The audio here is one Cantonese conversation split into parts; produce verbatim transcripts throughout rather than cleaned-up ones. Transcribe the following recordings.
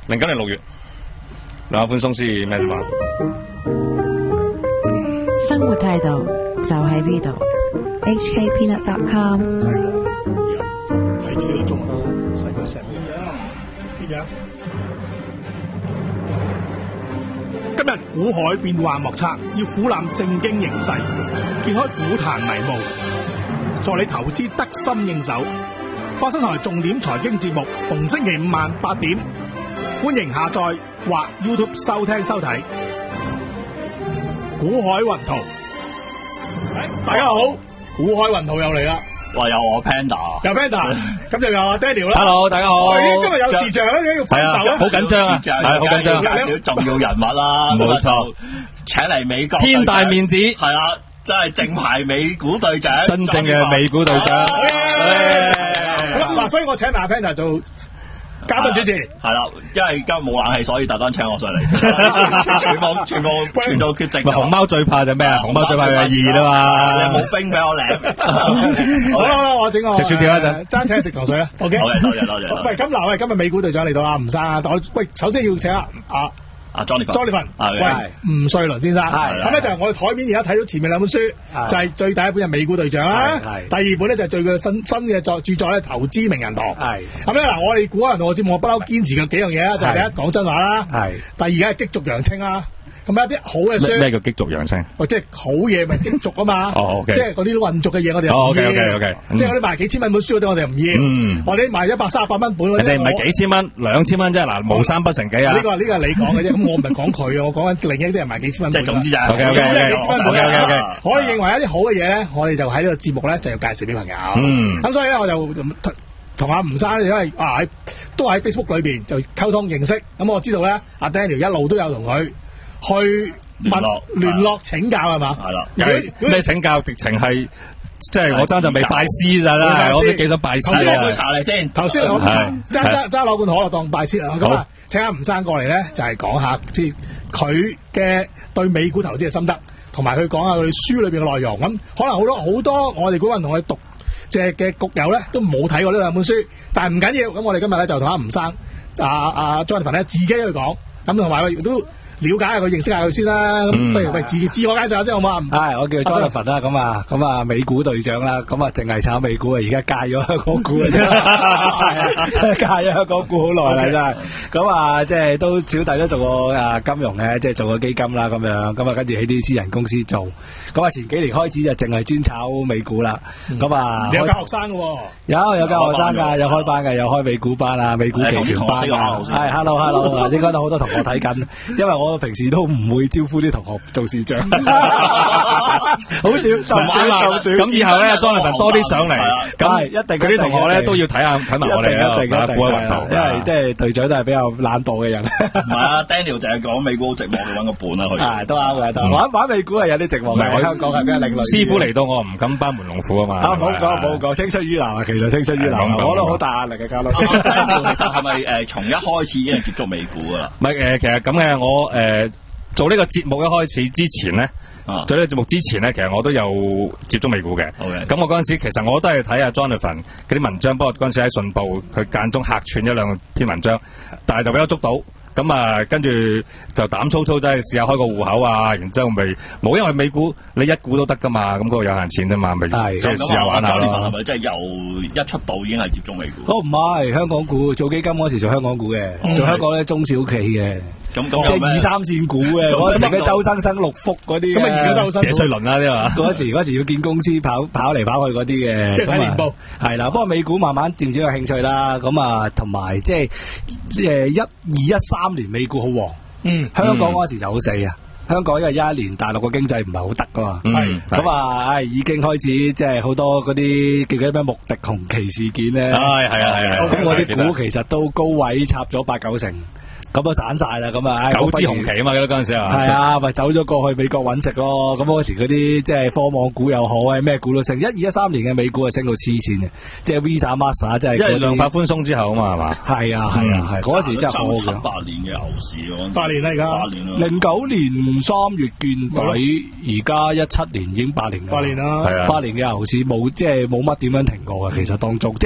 零九年六月，量化寬鬆先咩話？ 生活態度就喺呢度。 H K Peanut dot com 睇住呢個鐘得啦，細個石邊樣？今日股海變幻莫測，要俯瞰正經形勢，揭開股壇迷霧，助你投資得心應手。花生台重點財經節目，逢星期五晚八點，歡迎下載或 YouTube 收聽收睇。股海雲圖，大家好，股海雲圖又嚟啦。 哇！有我 Panda， 有 Panda， 咁就有阿 Daniel 啦。 Hello， 大家好。 今日有視像咧，要分手啊， 好緊張啊，係好緊張。 介紹重要人物啦， 冇錯， 請嚟美國天大面子， 係啦，真係正牌美股隊長， 真正嘅美股隊長。 嗱，所以我請埋阿 Panda 做嘉賓主持， 係啦，因為今日冇冷氣，所以特登請我上嚟，全部全部全部缺席。 熊貓最怕就咩啊？熊貓最怕就熱啊嘛！ 你冇冰俾我領。 好啦好啦，我整個食薯條一陣， 爭請食糖水啦。OK， 多謝多謝多謝。 喂，咁嗱，喂，今日美股隊長嚟到啦，吳生啊，我喂，首先要請阿阿阿 Jonathan， 喂，吳瑞倫先生，咁咧就係我哋台面而家睇到前面兩本書，就係最第一本係美股隊長啦，第二本咧就係最嘅新新嘅作著作咧，投資名人堂。係咁咧嗱，我哋股海人同我節目我不嬲堅持嘅幾樣嘢啦，就係第一講真話啦，係第二梗係激濁揚清啦。咁有啲好嘅書， 咩叫激濁揚清？ 喂，即係好嘢咪激濁啊嘛！ 哦， 即係嗰啲混濁嘅嘢，我哋唔要。 OK OK OK， 即係嗰啲賣幾千蚊本書嗰啲，我哋唔要。嗯，我哋賣一百三十八蚊本嗰啲， 人哋唔係幾千蚊，兩千蚊啫。嗱，無三不成幾啊！ 呢個呢個係你講嘅啫，咁我唔係講佢啊，我講緊另一啲人賣幾千蚊。 即係總之就係 OK OK OK OK OK， 我哋認為一啲好嘅嘢咧，我哋就喺呢個節目咧就要介紹俾朋友。嗯，咁所以咧我就同阿吳生，因為啊都喺 Facebook 裏邊就溝通認識，咁我知道咧阿 Daniel 一路都有同佢去。 聯絡聯絡請教係嘛？ 係啦， 咩請教？直情係即係我爭就未拜師咋啦，我都幾想拜師啊！ 攞杯茶嚟先， 頭先我揸揸揸攞罐可樂當拜師啊！咁啊，請阿吳生過嚟咧，就係講下即係佢嘅對美股投資嘅心得，同埋佢講下佢書裏邊嘅內容。咁可能好多好多我哋股民同佢讀即係嘅局友咧，都冇睇過呢兩本書，但係唔緊要。咁我哋今日咧就同阿吳生、阿阿 Jonathan 咧自己去講，咁同埋亦都了解下佢，認識下佢先啦。咁、嗯、不如喂自自我介紹下先好嘛？ 係，我叫 Jonathan 啦。咁啊，咁啊，美股隊長啦。咁啊，淨係炒美股啊，而家戒咗香港股啊，戒咗香港股好耐啦，真係。咁啊，即係都小弟都做過啊金融嘅，即係做過基金啦，咁樣。咁啊，跟住喺啲私人公司做。咁啊，前幾年開始就淨係專炒美股啦。咁、嗯、啊， 你有教學生嘅喎？ 有有教學生㗎，有開班嘅，有開美股班啊，美股期權班啊。係 ，hello hello， 應該都好多同學睇緊，因為我。我平時都唔會招呼啲同學做視像，好少，就少， 咁以後咧，Jonathan多啲上嚟，咁一定嗰啲同學咧都要睇下睇埋我哋啊， 一定一定，因為即係隊長都係比較懶惰嘅人。 唔係啊 ，Daniel 就係講美股好寂寞，你揾個伴啊，佢都啱嘅，玩玩美股係有啲寂寞嘅。香港係比較另類。 師傅嚟到我唔敢班門弄斧啊嘛。 啊，冇講冇講，青出於藍啊，其實青出於藍，我都好大壓力嘅家佬。 其實係咪誒從一開始已經接觸美股噶啦？ 唔係誒，其實咁嘅我誒做呢個節目一開始之前咧，做呢個節目之前咧，其實我都有接觸美股嘅。咁我嗰陣時其實我都係睇下 Jonathan 嗰啲文章，不過嗰陣時喺信報佢間中客串一兩篇文章，但係就俾我捉到。咁啊，跟住就膽粗粗真係試下開個戶口啊，然之後咪冇，因為美股你一股都得噶嘛，咁嗰個有限錢啫嘛，咪即係試下玩下咯。 係咪即係由一出道已經係接觸美股？ 哦，唔係香港股，做基金嗰時做香港股嘅，嗯、做香港咧中小企嘅。咁咁即係二三線股嘅，嗰時嘅周生生六福嗰啲， 咁啊而家都好辛苦。 謝瑞麟啦啲嘛， 嗰時嗰時要見公司跑跑嚟跑去嗰啲嘅， 即係睇年報。 係啦，不過美股慢慢漸漸有興趣啦，咁啊同埋即係誒一二一三年美股好旺，嗯，香港嗰時就好死啊。香港因為一一年大陸個經濟唔係好得噶嘛，係咁啊，唉已經開始即係好多嗰啲叫嗰啲咩穆迪紅旗事件咧， 係係啊係啊， 咁我啲股其實都高位插咗八九成。咁啊散晒啦，咁啊九支紅旗啊嘛，嗰陣時啊， 係啊，咪走咗過去美國揾食咯。咁嗰時嗰啲即係科網股又好，咩股都升。一二一三年嘅美股係升到黐線嘅，即係 Visa、Master 即係。因為量化寬鬆之後啊嘛，係嘛？ 係啊係啊係，嗰時真係好嘅。 七八年嘅牛市喎， 八年啦而家。 八年啦。 零九年三月見底，而家一七年已經八年啦。 八年啦， 係啊，八年嘅牛市冇即係冇乜點樣停過嘅，其實當中即係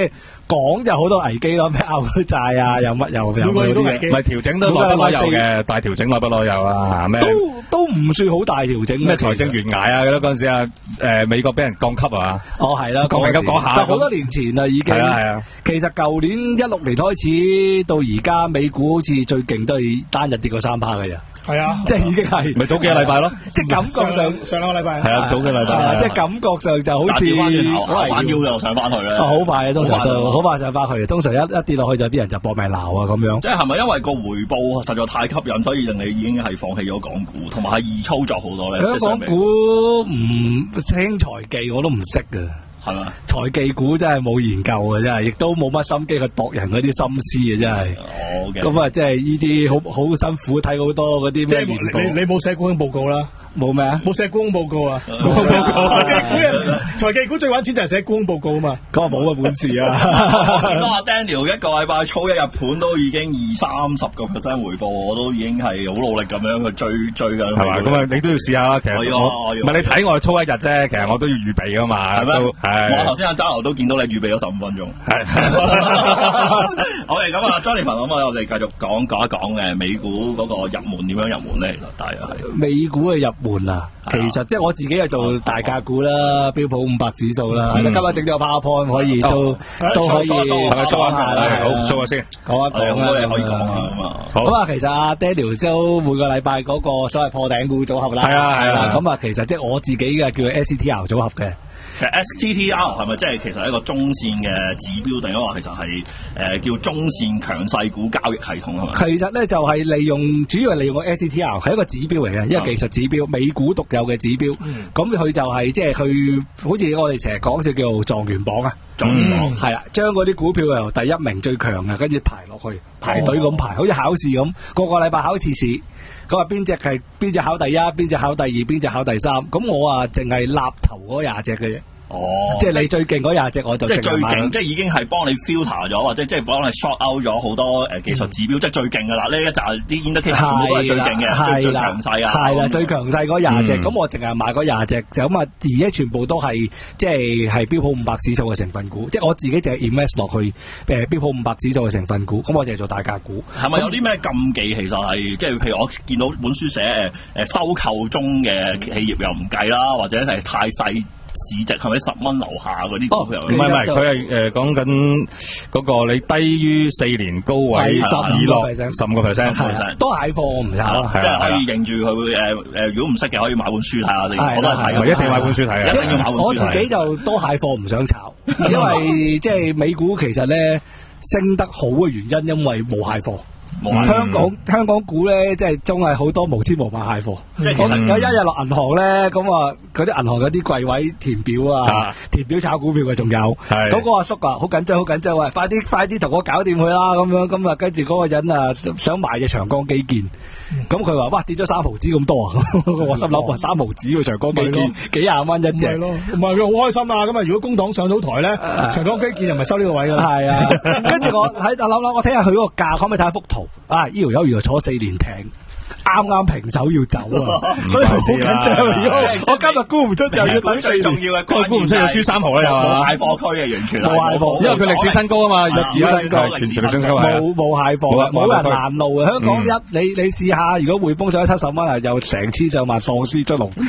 講就好多危機咯，咩拗佢債啊，又乜又又每個月都危機， 唔係調整都耐不耐有嘅，大調整耐不耐有啊，咩？ 都都唔算好大調整。 咩財政懸崖啊？嗰陣時啊，誒美國俾人降級啊！ 哦，係啦， 講明咁講下， 但好多年前啦已經。 係啊係啊。 其實舊年一六年開始到而家，美股好似最勁都係單日跌過三趴嘅啫。 係啊， 即係已經係咪早幾個禮拜咯？ 即係感覺上上兩個禮拜係啊，早幾個禮拜， 即係感覺上就好似玩腰又上翻去咧。 好快啊，通常都好快上翻去。通常一一跌落去就啲人就搏命鬧啊咁樣。 即係係咪因為個回報實在太吸引，所以令你已經係放棄咗港股，同埋係易操作好多咧？ 香港股唔清財技我都唔識㗎。 係嘛？ 財技股真係冇研究嘅，真係，亦都冇乜心機去度人嗰啲心思嘅，真係。 哦， 咁啊，即係呢啲好好辛苦，睇好多嗰啲咩年報。 你你冇寫股東報告啦？ 冇咩啊？ 冇寫股東報告啊？報告財技股人，財技股最揾錢就係寫股東報告啊嘛。 咁啊冇嘅本事啊！ 我見到阿 Daniel 一個禮拜操一日盤都已經二三十個 percent 回報，我都已經係好努力咁樣去追追緊。係嘛？咁啊，你都要試下啦。其實我唔係你睇我操一日啫，其實我都要預備噶嘛。 係咩？ 係。 我頭先阿揸流都見到你預備咗十五分鐘。係。好嘅，咁啊 ，Johnny 朋友，咁我哋繼續講講一講嘅美股嗰個入門點樣入門咧？其實大約係美股嘅入門啊。其實即係我自己係做大價股啦，標普五百指數啦。今日整咗個 PowerPoint 可以都都可以講下啦。好，數下先， 講一講啦。 可以講啊咁啊。 咁啊，其實阿 Daniel 都每個禮拜嗰個所謂破頂股組合啦。 係啊係啊。 咁啊，其實即係我自己嘅叫 S T R 組合嘅。 其實 S T T R 係咪即係其實係一個中線嘅指標，定係話其實係誒、呃、叫中線強勢股交易系統係咪？ 其實咧就係利用主要係利用個 S T R 係一個指標嚟嘅，一個技術指標，美股獨有嘅指標。咁佢、嗯、就係即係佢好似我哋成日講就叫做狀元榜啊，狀元榜係啦，將嗰啲股票由第一名最強嘅跟住排落去，排隊咁排，好似考試咁，個個禮拜考次試。咁啊，邊隻係邊隻考第一，邊隻考第二，邊隻考第三？咁我啊，淨係立頭嗰廿隻嘅啫。哦，即係你最勁嗰廿隻，我就即係最勁，即係已經係幫你 filter 咗，或者即係幫你 short out 咗好多誒技術指標，嗯、即係最勁噶啦。呢一集啲 indicator 全部都係最勁嘅，最強勢啊！ 係啦，最強勢嗰廿隻，咁、嗯、我淨係買嗰廿隻，就咁啊，而家全部都係即係係標普五百指數嘅成分股，即係我自己淨係 invest 落去誒標普五百指數嘅成分股，咁我淨係做大價股。 係咪有啲咩禁忌？其實係即係譬如我見到本書寫誒誒收購中嘅企業又唔計啦，或者係太細。市值係咪十蚊樓下嗰啲股票？ 唔係唔係，佢係誒講緊嗰個你低於四年高位十二落十五個 percent， 都蟹貨我唔炒， 即係可以認住佢誒誒，如果唔識嘅可以買本書睇下。我都係睇， 一定要買本書睇啊！ 一定要買本書睇。 我自己就多蟹貨唔想炒，因為即係美股其實咧升得好嘅原因，因為冇蟹貨。嗯、香港香港股咧，即係真係好多無千無萬蟹貨。即係有一日落銀行咧，咁啊，嗰啲銀行有啲櫃位填表啊，啊填表炒股票嘅仲有。係咁個阿叔啊，好緊張，好緊張，喂，快啲快啲同我搞掂佢啦！咁樣咁啊，跟住嗰個人啊，想買隻長江基建，咁佢話哇跌咗三毫子咁多啊！我心諗話三毫子喎長江基建，幾廿蚊一隻。係咯， 唔係佢好開心啊！咁啊，如果公帑上到台咧，長江基建又咪收呢個位㗎？係啊， 跟住我喺度諗諗，我睇下佢嗰個價，可唔可以睇下幅圖？啊！呢條友原來坐四年艇，啱啱平手要走啊，所以好緊張。如果我今日估唔出，就要等最重要嘅， 估唔出就輸三毫啦，又冇蟹貨區嘅，完全冇蟹貨， 因為佢歷史新高啊嘛，歷史新高，全全歷史新高， 冇冇蟹貨，冇人攔路啊！香港一你你試下，如果匯豐上咗七十蚊啊，又成千上萬喪屍出籠，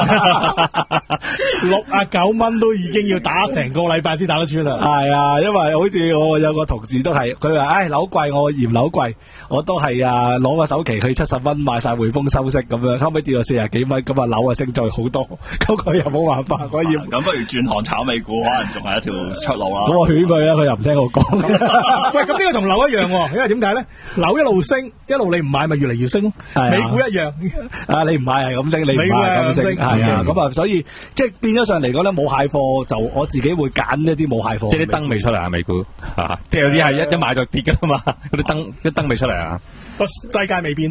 六啊九蚊都已經要打成個禮拜先打得出啦。 係啊，因為好似我有個同事都係，佢話唉樓貴，我嫌樓貴，我都係啊攞個首期去七十蚊買晒匯豐收息咁樣，後尾跌到四十幾蚊，咁啊樓啊升咗好多，咁佢又冇辦法，我要咁不如轉行炒美股，可能仲係一條出路啦。 咁我勸佢啦，佢又唔聽我講。 喂，咁呢個同樓一樣，因為點解咧？樓一路升，一路你唔買，咪越嚟越升咯。美股一樣，啊你唔買係咁升，你唔買係咁升，係啊。咁啊，所以即係變咗上嚟講咧，冇蟹貨就我自己會揀一啲冇蟹貨。 即係啲燈未出嚟啊，美股啊，即係有啲係一一買就跌噶嘛，嗰啲燈一燈未出嚟啊。 個世界未變咯， 係咯，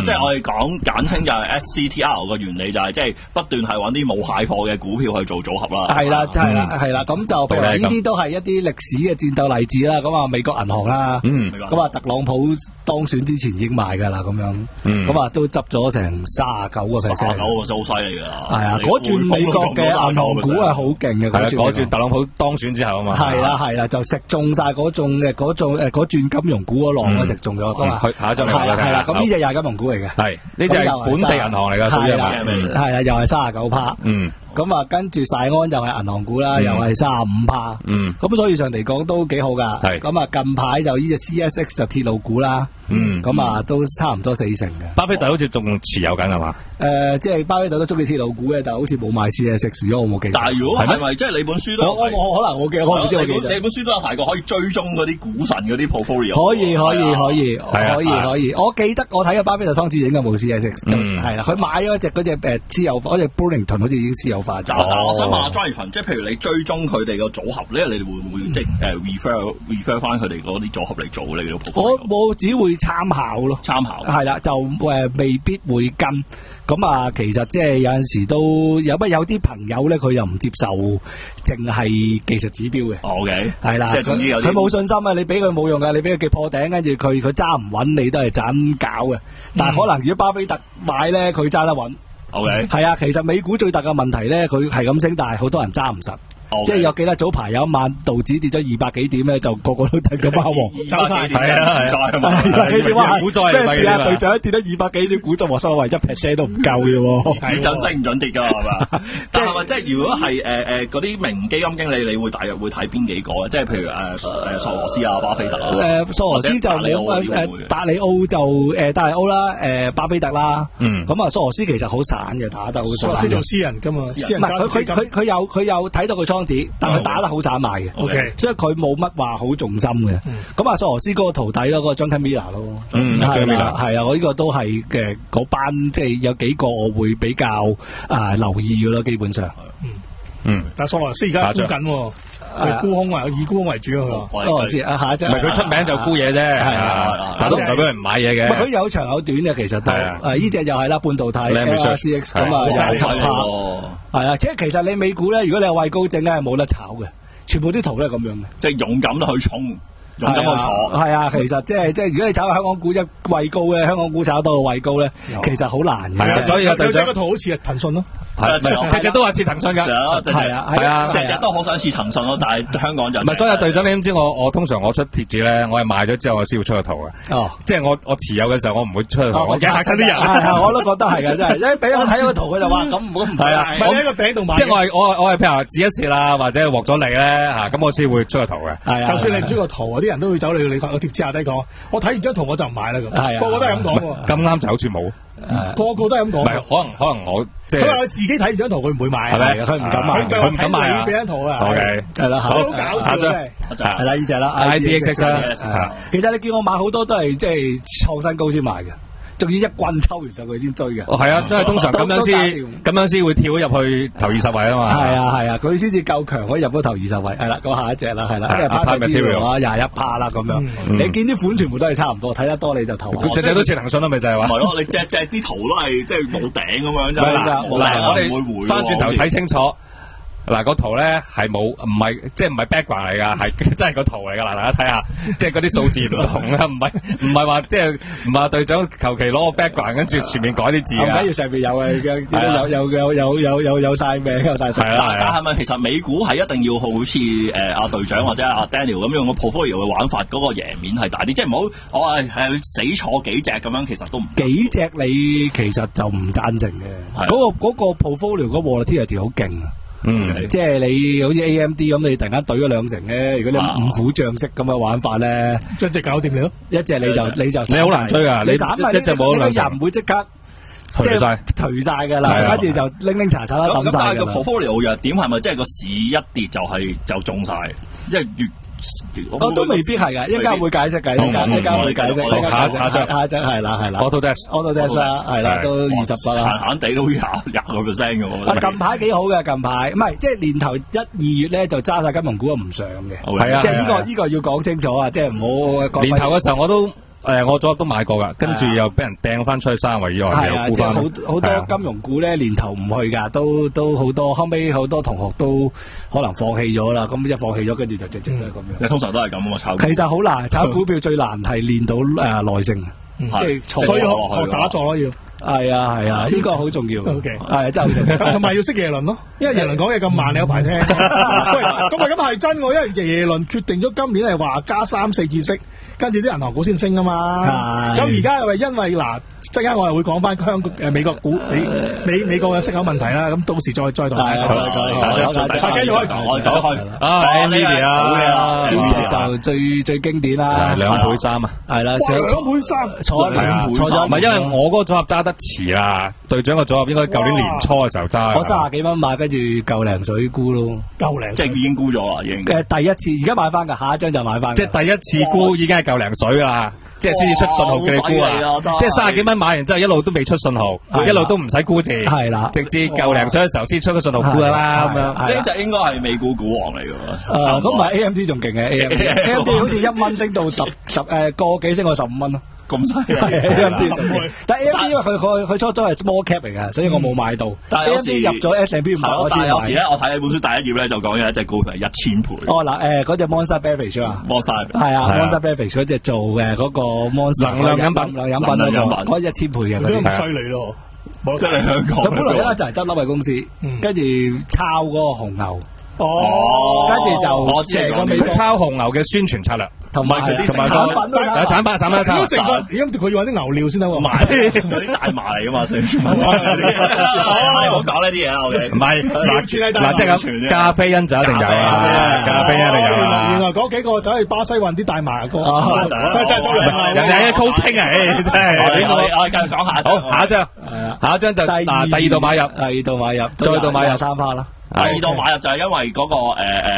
即係我哋講簡稱就係 S C T R 個原理就係即係不斷係揾啲冇蟹貨嘅股票去做組合啦。 係啦，係啦，係啦。咁就譬如呢啲都係一啲歷史嘅戰鬥例子啦。咁啊，美國銀行啦，咁啊，特朗普當選之前已經賣㗎啦，咁樣，咁啊都執咗成三十九個 percent， 三十九個真好犀利㗎。 係啊，嗰轉美國嘅銀行股係好勁嘅。 係啊，嗰轉特朗普當選之後啊嘛。 係啦，係啦，就食中晒嗰種嘅嗰種誒嗰轉金融股嗰浪都食中咗㗎嘛。 下一張嚟係啦，係啦。咁呢隻又係金融股嚟嘅。係， 呢隻係本地銀行嚟㗎。 係啦，係啊，又係三十九趴。嗯。咁啊，跟住世安又係銀行股啦，又係三十五趴。嗯。咁所以上嚟講都幾好㗎。係。咁啊，近排就呢隻 C S X 就鐵路股啦。嗯。咁啊，都差唔多四成嘅。巴菲特好似仲持有緊係嘛？誒，即係巴菲特都中意鐵路股嘅，但係好似冇買 C S X，如果我冇記錯。但係如果係咪即係你本書都我我我可能我記我唔知我記得。你本書都有提過可以追蹤嗰啲股神嗰啲 portfolio。可以可以可以可以可以。我記得我睇過巴菲特桑志影嘅冇 C S X。嗯。係啦，佢買咗隻嗰隻誒私有嗰隻 Burlington 好似已經私有化咗。我想問下 Jonathan，即係譬如你追蹤佢哋個組合咧，你哋會唔會即係誒 refer refer 翻佢哋嗰啲組合嚟做你嘅 portfolio？我我只會參考咯，參考係啦，就誒未必會跟。咁啊，其實即係有陣時都有乜有啲朋友咧，佢又唔接受淨係技術指標嘅。OK，係啦，即係總之有啲佢冇信心啊！你俾佢冇用噶，你俾佢擊破頂，跟住佢佢揸唔穩，你都係盞搞嘅。但係可能如果巴菲特買咧，佢揸得穩。OK，係啊，其實美股最大嘅問題咧，佢係咁升，但係好多人揸唔實。Okay. 即係有記得早排有一晚道指跌咗二百幾點咧，就個個都震個貓王，走晒。係啊係啊，二百幾點啊，股災咩事啊？隊長跌咗二百幾點股災，我收為一 percent 都唔夠嘅喎。指準升唔準跌㗎係嘛？即係咪即係如果係誒誒嗰啲名基金經理，你會大約會睇邊幾個啊？即係譬如誒誒索羅斯啊、巴菲特啊。誒索羅斯就冇誒達里奧就誒達里奧啦，誒巴菲特啦。嗯。咁啊索羅斯其實好散嘅，打得好散。索羅斯做私人㗎嘛？私人唔係佢佢佢佢有佢有睇到佢倉。但佢打得好散賣嘅 ，OK，所以佢冇乜話好重心嘅。咁啊，索羅斯嗰個徒弟咯，嗰個 John Miller 咯，嗯，係啦，係啊，我呢個都係嘅嗰班，即係有幾個我會比較啊留意嘅咯，基本上，嗯嗯。但係索羅斯而家沽緊，係沽空啊，以沽空為主啊，索羅斯啊，下一隻，唔係佢出名就沽嘢啫，係啊，但都唔代表人唔買嘢嘅。佢有長有短嘅，其實都，誒，呢隻又係啦，半導體 C X 咁啊，三十趴。係啊，即係其實你美股咧，如果你有畏高症咧，係冇得炒嘅，全部啲圖都係咁樣嘅，即係勇敢去衝，勇敢去坐。係啊，其實即係即係，如果你炒香港股一畏高咧，香港股炒到個畏高咧，其實好難嘅。係啊，所以隊長個圖好似係騰訊咯，係隻隻都話似騰訊㗎，係啊係啊，隻隻都好想似騰訊咯，但係香港就唔係。所以隊長你知我我通常我出貼紙咧，我係賣咗之後我先會出個圖嘅。哦，即係我我持有嘅時候我唔會出個圖，我驚嚇親啲人。係我都覺得係㗎，真係，因為俾我睇個圖佢就話咁唔好唔係啊，我喺個頂度買。即係我係我我係譬如話指一次啦，或者獲咗利咧嚇，咁我先會出個圖嘅。係啊，就算你唔出個圖，啲人都會走你你個貼紙下低講，我睇完張圖我就唔買啦咁。係啊，個個都係咁講喎。咁啱就好似冇。個個都係咁講。唔係，可能可能我即係佢話佢自己睇完張圖，佢唔會買。係咪？佢唔敢買。佢唔敢買啊！俾張圖啊。OK，係啦，好搞笑真係。係啦，呢隻啦 ，I D X 啦。其實你見我買好多都係即係創新高先買嘅。仲要一棍抽完上去先追嘅。哦，係啊，都係通常咁樣先，咁樣先會跳咗入去頭二十位啊嘛。係啊係啊，佢先至夠強，可以入到頭二十位。係啦，咁下一隻啦，係啦，因為 Applied Materials 啊，廿一趴啦咁樣。你見啲款全部都係差唔多，睇得多你就投。佢隻隻都似騰訊啦，咪就係話。係咯，你隻隻啲圖都係即係冇頂咁樣啫。嗱，我哋翻轉頭睇清楚。嗱，個圖咧係冇，唔係即係唔係 background 嚟噶，係真係個圖嚟噶。嗱，大家睇下，即係嗰啲數字唔同啦，唔係唔係話即係唔係隊長求其攞個 background 跟住前面改啲字啊。跟住上邊有嘅，有有有有有有有晒名有晒。係啦，但係咪其實美股係一定要好似誒阿隊長或者阿 Daniel 咁樣個 portfolio 嘅玩法，嗰個贏面係大啲，即係唔好我係係死坐幾隻咁樣，其實都唔幾隻你其實就唔贊成嘅。嗰個嗰個 portfolio 嗰 volatility 好勁啊！嗯，即係你好似 A M D 咁，你突然間懟咗兩成咧，如果你五虎將式咁嘅玩法咧，一隻搞掂你咯，一隻你就你就你好難追啊！你一隻冇兩成，人唔會即刻頹晒頹晒噶啦，跟住就拎拎查查啦抌晒。咁但係個 portfolio 弱點係咪即係個市一跌就係就中晒？因為越我都未必係噶，一間會解釋嘅，一間一間會解釋。下下張下張係啦係啦 Autodesk，Autodesk 啦係啦，都二十八啦，閒閒地都廿廿個 percent 嘅喎。啊近排幾好嘅，近排唔係即係年頭一二月咧就揸晒金融股唔上嘅，係啊，即係呢個呢個要講清楚啊，即係唔好。年頭嘅時候我都誒，我組合都買過噶，跟住又俾人掟翻出去三圍以外， 係啊，即係好好多金融股咧，年頭唔去噶，都都好多，後尾好多同學都可能放棄咗啦。咁一放棄咗，跟住就直直都係咁樣。 你通常都係咁啊嘛，炒股。 其實好難，炒股票最難係練到誒耐性，即係所以學學打坐咯要。 係啊係啊，呢個好重要。 O K， 係真係好重要。 同埋要識耶倫咯，因為耶倫講嘢咁慢，你有排聽。喂，咁啊咁係真喎，因為耶倫決定咗今年係話加三四次息。跟住啲銀行股先升啊嘛，咁而家又係因為嗱，陣間我又會講翻香港誒美國股美美美國嘅息口問題啦，咁到時再再同大家講。大家又可以講，我講開啊 ，Nvidia 啊， 呢隻就最最經典啦， 兩倍三啊， 係啦， 兩倍三， 錯兩倍，錯咗， 唔係因為我嗰個組合揸得遲啊，隊長個組合應該舊年年初嘅時候揸， 我卅幾蚊買，跟住夠零水沽咯， 夠零， 即係已經沽咗啦，已經。 誒，第一次而家買翻㗎，下一張就買翻。 即係第一次沽已經係夠零水啦，即係先至出信號叫你沽啊！即係三十幾蚊買完之後，一路都未出信號，一路都唔使沽字， 係啦， 直至夠零水嘅時候先出個信號沽啦咁樣。 呢隻應該係美股股王嚟㗎。 誒，咁唔係 A M D 仲勁嘅 A M D，A M D 好似一蚊升到十十誒個幾升到十五蚊咯。 咁犀利 ，A M D，但係 A M D 因為佢佢佢初初係 small cap 嚟嘅，所以我冇買到。但係 A M D 入咗 S and P 五百，我先買。 但係有時咧，我睇本書第一頁咧就講嘅一隻股票係一千倍。 哦嗱，誒嗰隻 Monster Beverage 啊 ，Monster 係啊 ，Monster Beverage 嗰隻做嘅嗰個 Monster 能量飲品， 能量飲品嗰個，嗰一千倍嘅。 都咁犀利咯， 即係香港。 佢本來咧就係執笠嘅公司，跟住抄嗰個紅牛。 哦， 跟住就我知係佢抄紅牛嘅宣傳策略， 同埋佢啲同埋產品都有產品產品產品成分，而家佢要揾啲牛料先得喎， 賣嗰啲大麻嚟㗎嘛，宣傳。唔好講呢啲嘢啦，我哋唔係嗱嗱，即係咁，咖啡因就一定有啊，咖啡因一定有啊。 原來嗰幾個走去巴西運啲大麻哥，真係做嚟人哋係 coating 啊，真係。 我我繼續講下， 好，下一張，下一張就第第二度買入， 第二度買入， 再度買入三花啦。 第二度買入就係因為嗰個誒誒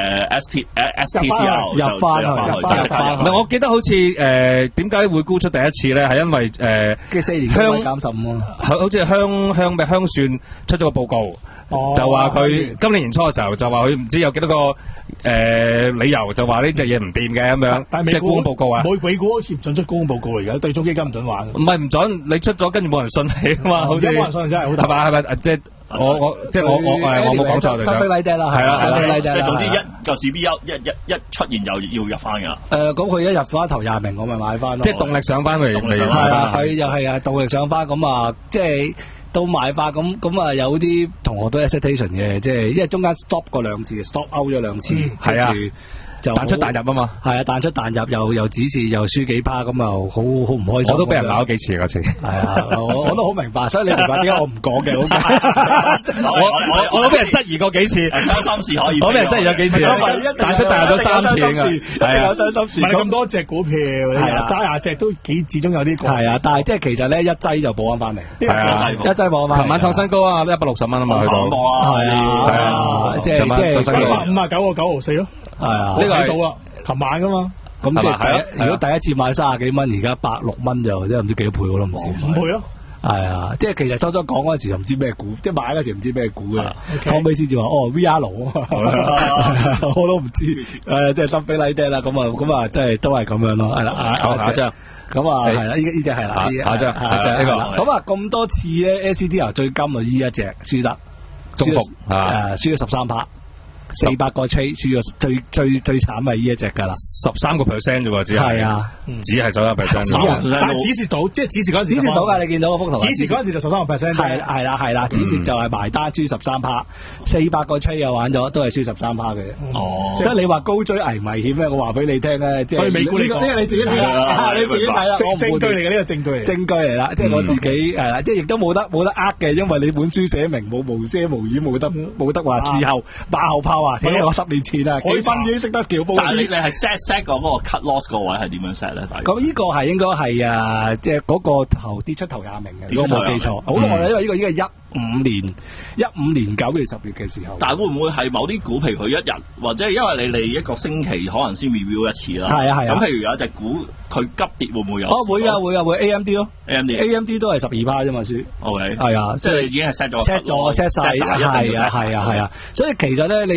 S T 誒 S T C L 入翻去，入翻入翻。 唔係，我記得好似誒點解會沽出第一次咧？係因為誒嘅四年香減十五啊， 好好似香香咩香算出咗個報告，就話佢今年年初嘅時候就話佢唔知有幾多個誒理由，就話呢隻嘢唔掂嘅咁樣，即係沽空報告啊。 美美股好似唔準出沽空報告嚟㗎，對沖基金唔準玩。 唔係唔準，你出咗跟住冇人信你啊嘛，好似冇人信真係好大。 係嘛係咪？即係我我即係我我誒我冇講錯嚟㗎。 新飛拉爹啦， 係啦係啦， 即係總之一個市 B 一一一一出現又要入翻㗎。 誒，咁佢一入翻頭廿名，我咪買翻咯。 即係動力上翻嚟嚟。 係啊，係又係啊，動力上翻咁啊，即係到買翻咁咁啊，有啲同學都 hesitation 嘅，即係因為中間 stop 過兩次 ，stop out 咗兩次， 係啊。 就彈出彈入啊嘛， 係啊，彈出彈入又又指示又輸幾趴，咁又好好唔開心。 我都俾人鬧咗幾次嗰次。係啊，我我都好明白，所以你明白點解我唔講嘅。 我我我都俾人質疑過幾次， 傷心事可以。 我俾人質疑咗幾次，彈出彈入咗三次㗎。 係啊，傷心事。 唔係咁多隻股票，揸廿隻都幾始終有啲。 係啊，但係即係其實咧一劑就補翻翻嚟。係啊，一劑補翻。 琴晚創新高啊，一百六十蚊啊嘛，去到。 係啊，係啊，即係即係五啊九個九毫四咯。 係啊， 呢個睇到啦，琴晚噶嘛， 咁即係第一，如果第一次買三十幾蚊，而家百六蚊就真係唔知幾多倍我都唔知。 五倍咯， 係啊，即係其實初初講嗰陣時就唔知咩股，即係買嗰時唔知咩股嘅，後尾先至話哦 V R 我都唔知，誒即係心飛拉爹啦，咁啊咁啊，即係都係咁樣咯，係啦，下張，咁啊係啦，呢呢隻係啦， 下張下張呢個， 咁啊咁多次咧 S C T 最金啊呢一隻輸得， 中伏啊，誒輸咗十三拍。四百個 trade 輸咗最最最慘係呢一隻噶啦， 十三個 percent 啫喎，只係係啊， 只係十三個 percent， 但係指示到，即係指示嗰陣時指示到噶，你見到嗰幅圖， 指示嗰陣時就十三個 percent， 係係啦係啦，指示就係埋單輸十三趴，四百個 trade 又玩咗，都係輸十三趴嘅。哦，所以你話高追危危險咧，我話俾你聽咧，即係美股呢個，呢個你自己睇啦，你自己睇啦， 證據嚟嘅呢個證據嚟， 證據嚟啦，即係我自己係啦，即係亦都冇得冇得呃嘅，因為你本書寫明冇無遮無掩，冇得冇得話之後馬後炮啊，睇我十年前啊，幾分已經識得叫波。 但係你你係 set set 個嗰個 cut loss 個位係點樣 set 咧？ 咁呢個係應該係啊，即係嗰個頭跌出頭廿名嘅，如果冇記錯。好耐啦，因為呢個呢個一五年一五年九月十月嘅時候。 但係會唔會係某啲股譬如佢一日，或者因為你哋一個星期可能先 review 一次啦？ 係啊係啊。 咁譬如有一隻股佢急跌會唔會有？ 哦會啊會啊會 A M D 咯 ，A M D A M D 都係十二趴啫嘛輸。 O K 係啊， 即係已經係 set 咗 set 咗 set 晒，係啊係啊係啊。所以其實咧你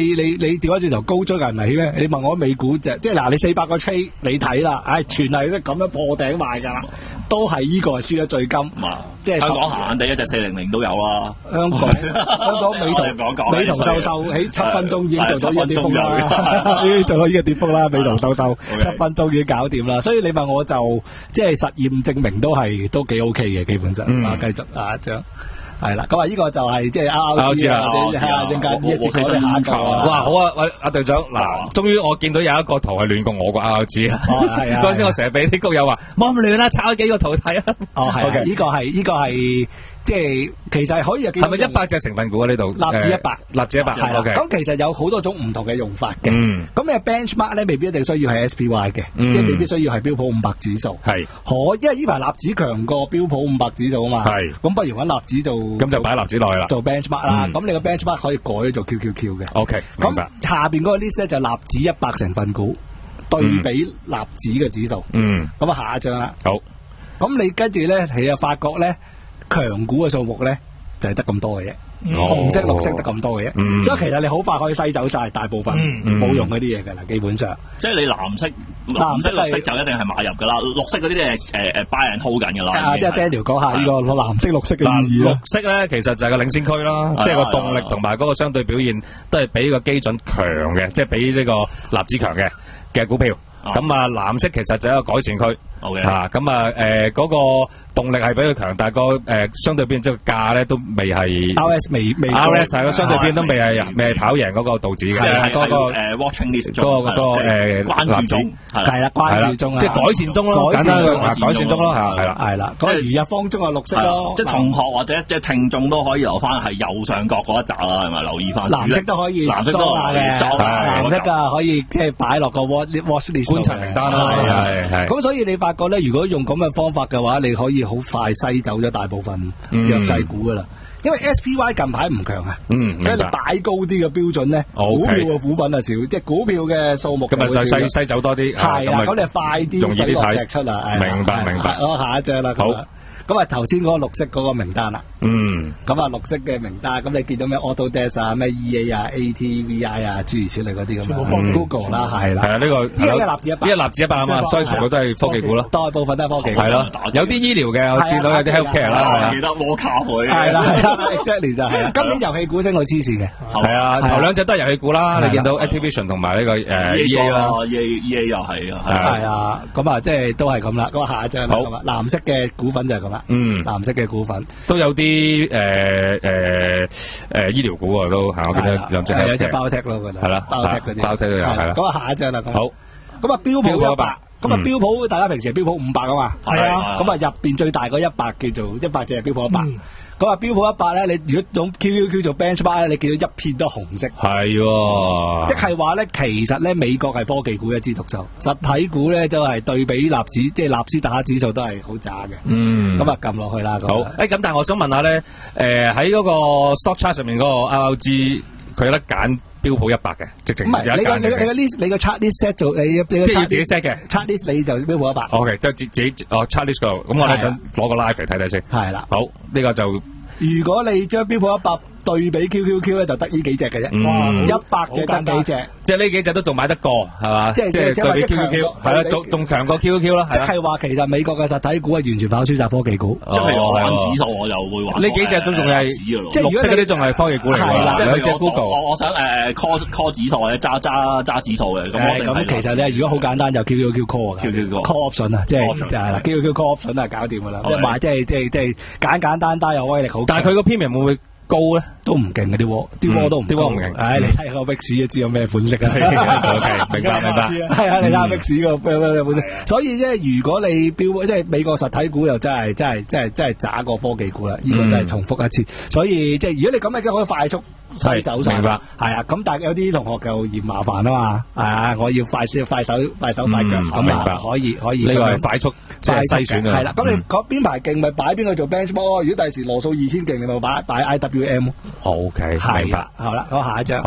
你你調翻轉頭高追人嚟咧，你問我美股就即係嗱，你四百個 trade 你睇啦，唉，全係都咁樣破頂賣㗎啦，都係呢個係輸咗最金，即係香港閒閒地一隻四零零都有啦。 香港香港美圖美圖秀秀喺七分鐘已經做到呢個跌幅啦，已經做到呢個跌幅啦，美圖秀秀七分鐘已經搞掂啦，所以你問我就即係實驗證明都係都幾 OK 嘅，基本上啊繼續啊將。係啦，咁啊呢個就係即係 R O G 啦，係啊，陣間呢一節講你下一個啊。 哇，好啊，喂，阿隊長，嗱，終於我見到有一個圖係亂過我個 R O G 啊。 係啊， 嗰陣時我成日俾啲谷友話，冇咁亂啦，炒咗幾個圖睇啊。 哦，係，呢個係呢個係即係其實係可以有幾係咪一百隻成分股啊？呢度納指一百， 納指一百係 OK。 咁其實有好多種唔同嘅用法嘅。 嗯。 咁你 benchmark 咧未必一定需要係 S P Y 嘅，即係未必需要係標普五百指數。 係。 可，因為呢排納指強過標普五百指數啊嘛。係。咁不如揾納指做。 咁就擺納指內啦。 做 benchmark 啦，咁你個 benchmark 可以改做 Q Q Q 嘅。 OK。咁下邊嗰個 list 咧就納指一百成分股對比納指嘅指數。嗯。咁啊下一張啦。 好。咁你跟住咧，你又發覺咧強股嘅數目咧就係得咁多嘅啫。紅色、綠色得咁多嘅啫，所以其實你好快可以篩走晒大部分冇用嗰啲嘢噶啦，基本上。 即係你藍色、藍色、綠色就一定係買入噶啦，綠色嗰啲咧誒誒 buy and hold 緊噶啦。 即係 Daniel 講下呢個藍色、綠色嘅意義啦。 綠色咧其實就係個領先區啦，即係個動力同埋嗰個相對表現都係比個基準強嘅，即係比呢個納指強嘅嘅股票。咁啊藍色其實就係一個改善區。 OK 吓咁啊誒嗰個動力係比佢強，但係個誒相對表現即係價咧都未係 R S 未未 R S 係個相對表現都未係未係跑贏嗰個道指嘅， 係嗰個誒 watching list 嗰個嗰個誒關注中係啦，關注中啊， 即係改善中咯，簡單嘅改善中咯，係啦係啦，咁如日方中啊綠色咯， 即係同學或者即係聽眾都可以留翻係右上角嗰一紮啦，係咪留意翻？ 藍色都可以， 藍色都可以， 藍色噶可以即係擺落個 watch watch list 觀察名單啦，係係。 咁所以你發覺咧，如果用咁嘅方法嘅話，你可以好快篩走咗大部分弱勢股噶啦。因為 S P Y 近排唔強啊，嗯，所以你擺高啲嘅標準咧，股票嘅股份啊少，即係股票嘅數目就會少。咁啊，就篩篩走多啲，係啦，咁你快啲擠落隻出啦。 明白明白。 好，下一張啦。好。咁啊，頭先嗰個綠色嗰個名單啦，嗯，咁啊綠色嘅名單，咁你見到咩 Autodesk 啊、咩 E A 啊、A T V I 啊諸如此類嗰啲咁啊 ，Google 啦，係啦， 係啊，呢個呢個納指一百， 呢個納指一百啊嘛，所以全部都係科技股咯， 大部分都係科技股， 係咯，有啲醫療嘅，我見到有啲 healthcare 啦， 記得摩卡佢， 係啦，exactly 就係，今年遊戲股升到黐線嘅， 係啊，頭兩隻都係遊戲股啦，你見到 Activision 同埋呢個誒 E A 啦 ，E A E A 又係啊， 係啊，咁啊即係都係咁啦，咁啊下一張好，藍色嘅股份就係咁啦，嗯，藍色嘅股份都有啲誒誒誒醫療股啊，都係我記得兩隻係有隻包 tech 咯，係啦， 包 tech 嗰啲， 包 tech 都有係啦。 咁啊下一張啦， 好， 咁啊標普一百，咁啊標普大家平時係標普五百啊嘛，係啊，咁啊入邊最大嗰一百叫做一百隻係標普一百。咁啊，標普一百咧，你如果用 Q Q Q 做 benchmark 咧，你見到一片都紅色， 係， 即係話咧，其實咧美國係科技股一枝獨秀，實體股咧都係對比納指，即係納斯達克指數都係好渣嘅。嗯，咁啊撳落去啦。 好，誒咁，但係我想問下咧，誒喺嗰個 stock chart 上面嗰個 R O G，佢有得揀標普一百嘅，直情唔係你個你個你個 list 你個 chart list set 做你你即係要自己 set 嘅 chart list 你就標普一百。 OK，即係自自己哦 chart list 嗰度，咁我咧想攞個 live 嚟睇睇先。 係啦， 好，呢個就如果你將標普一百對比 Q Q Q 咧，就得呢幾隻嘅啫。哇，一百隻得幾隻？ 即係呢幾隻都仲買得過，係嘛？即係即係對比 Q Q Q，係啦，仲仲強過 Q Q Q 啦。 即係話其實美國嘅實體股係完全跑輸晒科技股。 即係譬如我玩指數，我就會話呢幾隻都仲係即係綠色嗰啲仲係科技股嚟㗎。即係有隻 Google， 我我想誒 call call 指數或者揸揸揸指數嘅。咁咁其實咧，如果好簡單就 Q Q Q call 啊 ，Q Q Q call option 啊，即係就係啦 ，Q Q Q call option 啊，搞掂㗎啦。即係買即係即係即係簡簡單單又威力好。 但係佢個 premium 會唔會高咧？ 都唔勁嘅啲窩，啲窩都唔， 啲窩唔勁。 唉，你睇個 V I X 就知有咩款式啊。 OK，明白明白。 係啊，你睇下 V I X 個咩咩咩款式。所以即係如果你標即係美國實體股又真係真係真係真係渣過科技股啦。呢個真係重複一次。所以即係如果你咁嘅，可以快速篩走晒。 明白。 係啊，咁但係有啲同學就嫌麻煩啊嘛。係啊，我要快速快手快手快腳。咁明白。 可以可以。 呢個係快速即係篩選啊。 係啦，咁你講邊排勁咪擺邊個做 benchmark。如果第時羅素二千勁，你咪擺擺 I W M。 O K，明白。 好啦，我下一張。 好，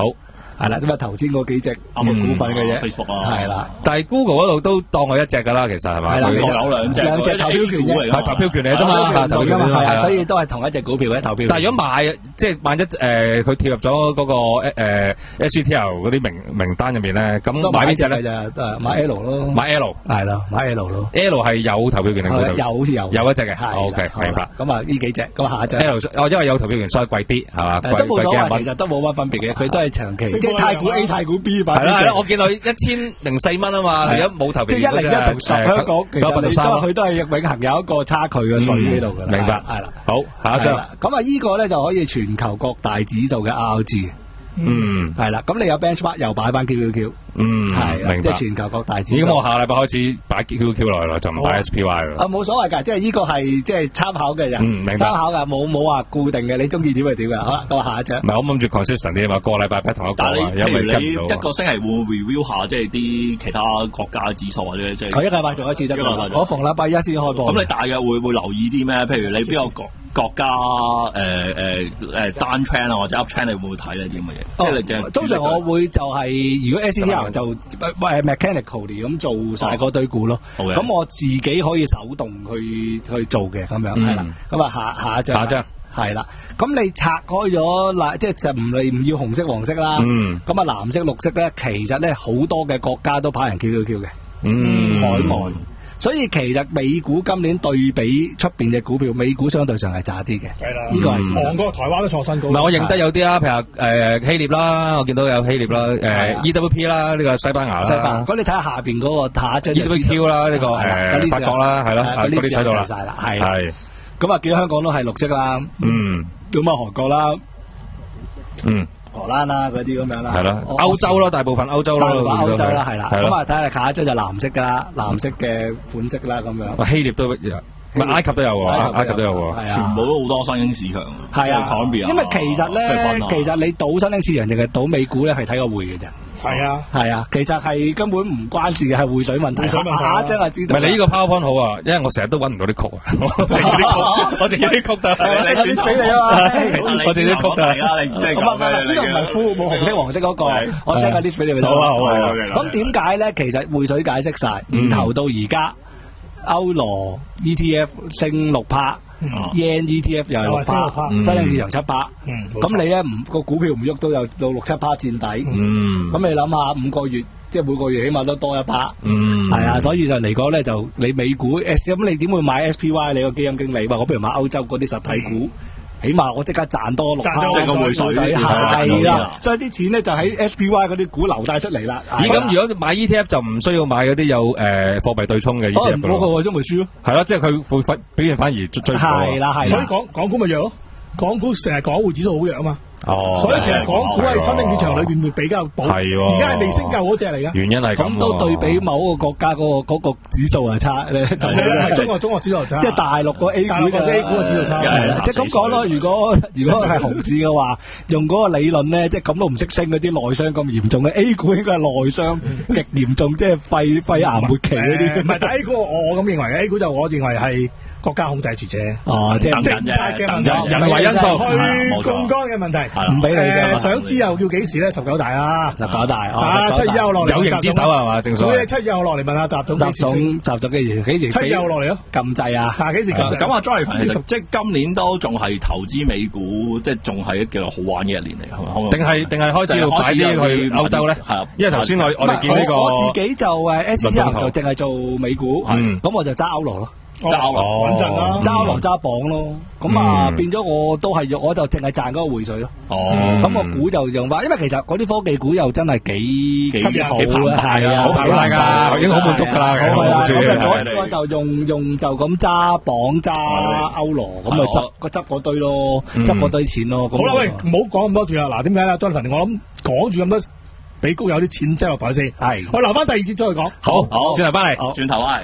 係啦，咁啊頭先嗰幾隻股份嘅啫 ，Facebook 啊， 係啦。 但係 Google 嗰度都當佢一隻㗎啦，其實係嘛？ 係啦， 有兩隻， 兩隻投票權嘅， 係投票權嚟啫嘛，投票權係啊，所以都係同一隻股票嘅投票。 但係如果買即係萬一誒佢貼入咗嗰個誒 S C T L 嗰啲名名單入面咧，咁買邊隻咧？ 就誒買 L 咯， 買 L 係啦，買 L 咯。 L 係有投票權定冇？ 有好似有有一隻嘅，OK 明白。 咁啊呢幾隻，咁下一隻 L 哦，因為有投票權所以貴啲係嘛？ 都冇所謂，其實都冇乜分別嘅，佢都係長期即係太股 A、太股 B 版。 係啦係啦，我見到一千零四蚊啊嘛，而家冇投票權。 即係一零一同十香港，其實你都佢都係永恆有一個差距嘅水喺度㗎啦。 明白， 係啦。 好，下一張。 咁啊，依個咧就可以全球各大指數嘅 R G。 嗯， 係啦。咁你有 benchmark 又擺翻 Q Q Q。 嗯， 係， 明白。 即係全球各大指數。 咁我下禮拜開始擺 Q Q Q 落去啦，就唔擺 S P Y 啦。 啊，冇所謂㗎，即係依個係即係參考嘅啫。 嗯，明白。 參考㗎，冇冇話固定嘅，你中意點就點㗎。好啦，咁啊下一張。 唔係，我諗住 consistent 啲啊嘛，個禮拜 pat 同一個。 但係你譬如你一個星期會 review 下，即係啲其他國家嘅指數或者即係。 我一個禮拜做一次得㗎。我逢禮拜一先開播。 咁你大約會會留意啲咩？譬如你邊個國國家誒誒誒 down trend 啊，或者 up trend，你會唔會睇呢啲咁嘅嘢？即係通常我會就係如果 S C T L 就誒 mechanically 咁做晒嗰堆股咯。咁我自己可以手動去去做嘅咁樣係啦。咁啊下下一張。下一張。係啦，咁你拆開咗嗱，即係就唔你唔要紅色、黃色啦。嗯。咁啊藍色、綠色咧，其實咧好多嘅國家都跑贏 Q Q Q 嘅。嗯。海外。所以其實美股今年對比出邊嘅股票，美股相對上係渣啲嘅。係啦，呢個係韓國、台灣都創新高。 唔係，我認得有啲啦，譬如誒希臘啦，我見到有希臘啦，誒 E W P 啦，呢個西班牙啦。 西班牙。咁你睇下下邊嗰個下一張 E W Q 啦，呢個誒法國啦，係咯，嗰啲睇到啦。 晒啦，係。係。咁啊，見到香港都係綠色啦。嗯。咁啊，韓國啦。嗯。荷蘭啦，嗰啲咁樣啦，係咯， 歐洲啦，大部分歐洲啦， 歐洲啦，係啦，咁啊睇下下一張就藍色噶啦，藍色嘅款式啦，咁樣。 希臘都有，唔埃及都有喎，埃及都有喎， 全部都好多新興市場。 係啊，因為其實咧，其實你賭新興市場定係賭美股咧，係睇個匯嘅啫。係啊，係啊，其實係根本唔關事嘅，係匯水問題。匯水問題，下一張就知道。 唔係你呢個 PowerPoint 好啊，因為我成日都揾唔到啲曲啊，我淨係啲曲，我淨係啲曲得。 你轉俾你啊嘛， 我哋啲曲啦，你即係講咩？ 呢個唔係副冇紅色黃色嗰個，我 send 個 list 俾你。好啊好啊。咁點解咧？其實匯水解釋晒，年頭到而家，歐羅 E T F 升六趴。yen E T F 又係六趴，新興市場七趴，咁你咧唔個股票唔喐都有到六七趴墊底，咁你諗下五個月，即係每個月起碼都多一趴，係啊，所以就嚟講咧就你美股 S 咁你點會買 S P Y 你個基金經理話我不如買歐洲嗰啲實體股，起碼我即刻賺多六趴， 即係個匯水係啦，所以啲錢咧就喺 S P Y 嗰啲股流晒出嚟啦。 咦咁如果買 E T F 就唔需要買嗰啲有誒貨幣對沖嘅 E T F 咯？嗰個都咪輸咯。 係咯，即係佢會反表現反而最最係啦係。 所以港港股咪弱咯，港股成日港匯指數好弱啊嘛。哦，所以其實港股係新興市場裏邊會比較保，係而家係未升夠嗰隻嚟噶。 原因係咁， 咁都對比某個國家嗰個嗰個指數係差， 係中國中國指數差， 即係大陸個 A 股嘅 A 股嘅指數差。 即係咁講咯，如果如果係熊市嘅話，用嗰個理論咧，即係咁都唔識升嗰啲內傷咁嚴重嘅 A 股應該係內傷極嚴重，即係肺肺癌末期嗰啲。 唔係，但 A 股我咁認為，A 股就我認為係國家控制住啫。 哦，即係政策嘅問題， 人為因素， 去槓桿嘅問題， 唔俾你嘅。 想知又叫幾時咧？十九大啊， 十九大啊，七月一號落嚟， 有形之手係嘛？正所謂七月一號落嚟問下習總， 習總習總幾時？幾時？ 七月一號落嚟咯， 禁制啊！ 嗱，幾時禁制？ 咁啊，Johnny，即係今年都仲係投資美股，即係仲係一個好玩嘅一年嚟，係嘛？ 定係定係開始要擺啲去歐洲咧？係，因為頭先我我哋見呢個我自己就誒 S T F 就淨係做美股，咁我就揸歐羅咯。 揸歐羅穩陣啦， 揸歐羅揸磅咯，咁啊變咗我都係我就淨係賺嗰個匯水咯。哦，咁我估就用翻，因為其實嗰啲科技股又真係幾幾好啊，係啊， 好澎湃噶，已經好滿足噶啦。 係啦，咁啊嗰個就用用就咁揸磅揸歐羅，咁啊執個執嗰堆咯，執嗰堆錢咯。 好啦，喂，唔好講咁多住啦。嗱，點解咧？Jonathan，我諗講住咁多，俾谷友啲錢擠落袋先。係，我留翻第二節再講。 好，好，轉頭翻嚟， 轉頭翻嚟。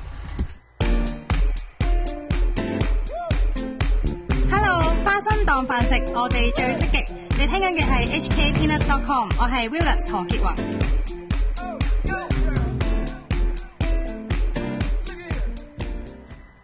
當飯食，我哋最積極。你聽緊嘅係 H K Peanut dot com， 我係 Willis 何潔雲。